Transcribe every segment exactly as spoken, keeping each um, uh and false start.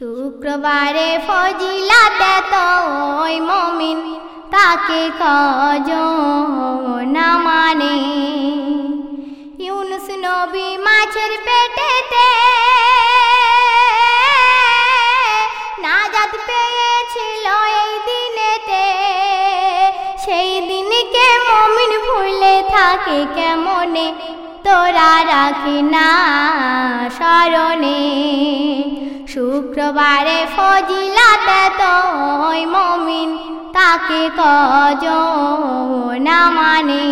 শুক্রবারে ফজিলাতে তো ওই মুমিন তাকে কজন না মানে। ইউনুস নবী মাছের পেটেতে নাজাত পেয়েছিল এই দিনেতে, সেই দিনকে মুমিন ভুলে থাকে কেমনে, তোরা রাখি না স্মরণে। শুক্রবারে ফজিলাতে তো ওই মুমিন তাকে কজন না মানে।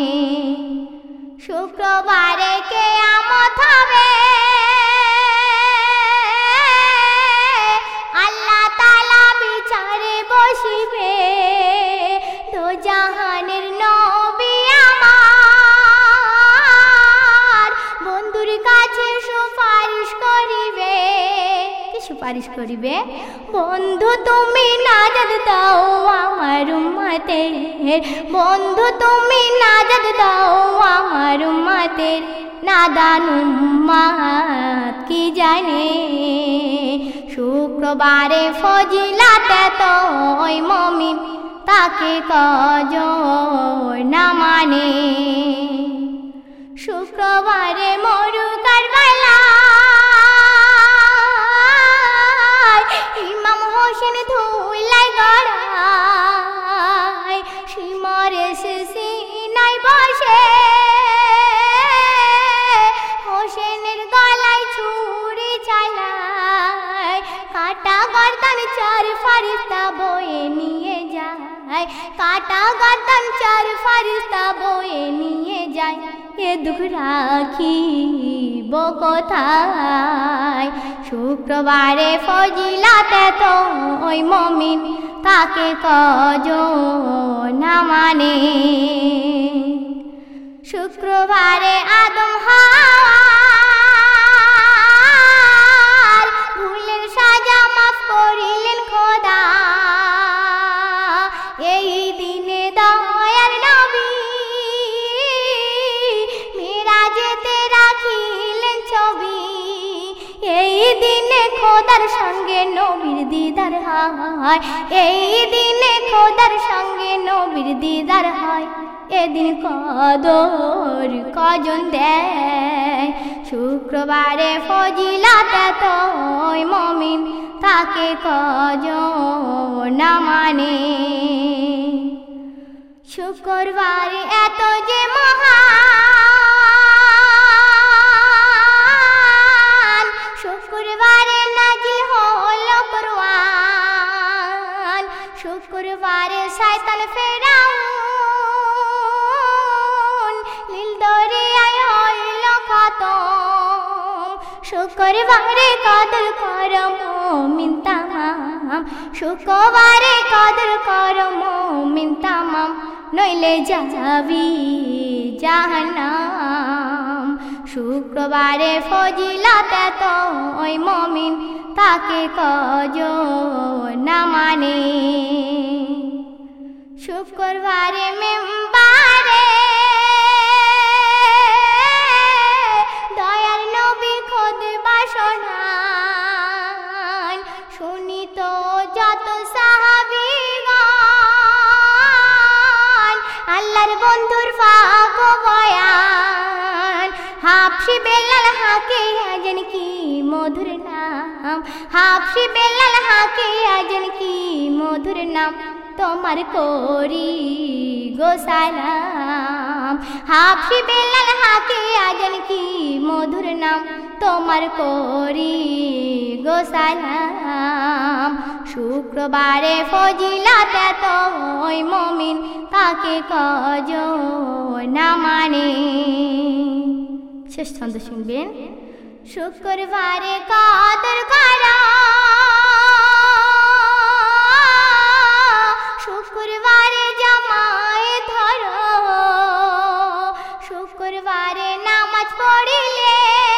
শুক্রবারে কিয়ামত হবে, আল্লাহ তাআলা বিচারে বসিবে, দোজাহানের নবী আমার বন্ধুর কাছে সুপারিশ করিবে। কি সুপারিশ করিবে? বন্ধু তুমি নাজাত দাও আমার উম্মতের, বন্ধু তুমি নাজাত দাও আমার উম্মতের, নাদান উম্মত কি জানে। শুক্রবারে ফজিলাতে তো ওই মুমিন তাকে কজন না মানে। শুক্রবারে মরু কারবালায়, ইমাম হোসেন ধুলায় গড়ায়, শিমরে সিনায় বসে হোসেনের গলায় ছুরি চালায়, কাটা গর্দান চার ফারিস্তা বয়ে নিয়ে যায়, কাটা গর্দান চার ফারিস্তা বয়ে নিয়ে যায়। এ দুঃখ রাখিব কোথায়? শুক্রবারে ফজিলাতে তো ওই মুমিন তাকে কজন না মানে। শুক্রবারে আদম হাওয়ার ভুলের সাজা মাফ করিলেন খোদা, এই দিনে দয়ার নবী মিরাজেতে রাখিলেন ছবি, এই দিনে খোদার সঙ্গে নবীর দিদার হয়, এই দিনে খোদার সঙ্গে নবীর দিদার হয়। এদিন কদর কজন দেয়? শুক্রবারে ফজিলাতে তো ওই মুমিন তাকে কজন না মানে। শুক্রবারে এত যে মহান, শুক্রবারে নাজিল হলো কুরআন, শুক্রবারে শয়তান ফেরাউন নীল দরিয়ায় হইল খতম। শুক্রবারে কদর কর মুমিন তামাম, শুক্রবারে কদর কর মুমিন তামাম, নইলে যাবি জাহান্নাম। শুক্রবারে ফজিলাতে তো ওই মুমিন তাকে কজন না মানে। শুক্রবারে মেম্বারে দয়ার নবী খুতবা শোনান, শুনি তো যত সাহাবীগণ আল্লাহর বন্ধুর পাক বয়ান। হাবশি বেলাল হাকে আজেন কি মধুর নাম, হাবশি বেলাল হাকে আজেন কি মধুর নাম, তোমার করি গো সালাম। হাবশি বেলাল হাকে আজেন কি মধুর নাম, তোমার করি গো সালাম। শুক্রবারে ফজিলাতে তো ওই মুমিন তাকে কজন না মানে। শেষ ছন্দ শুনবেন। শুক্রবারে কদর করা, শুক্রবারে জামায়ে ধরো, শুক্রবারে নামাজ পড়িলে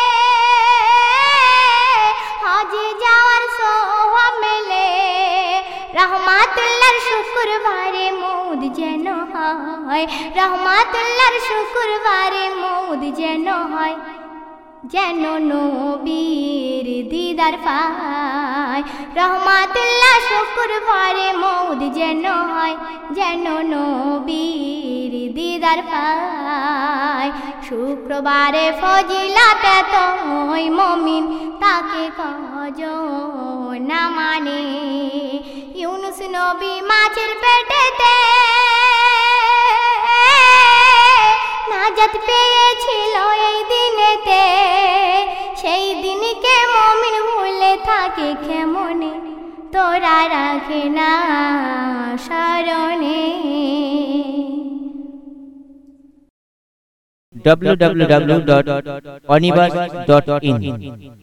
হজে যাওয়ার সওয়াব মেলে। রহমাতুল্লাহর শুক্রবারে মৌদ যেন হয়, রহমাতুল্লাহর শুক্রবারে মৌদ যেন হয়, যেন নবীর দিদার পায়। রহমাতুল্লাহ শুক্রবারে মৌদ যেন হয়, যেন নবীর দিদার পায়। শুক্রবারে ফজিলত এতই মুমিন তাকে কজন না মানে। ইউনুস নবী মাছের পেটেতে নাজাত পেয়েছিল এই দিনেতে, সেই দিনকে মুমিন ভুলে থাকে কেমনে, তোরা রাখে না স্মরণে। W W W dot Anibas dot in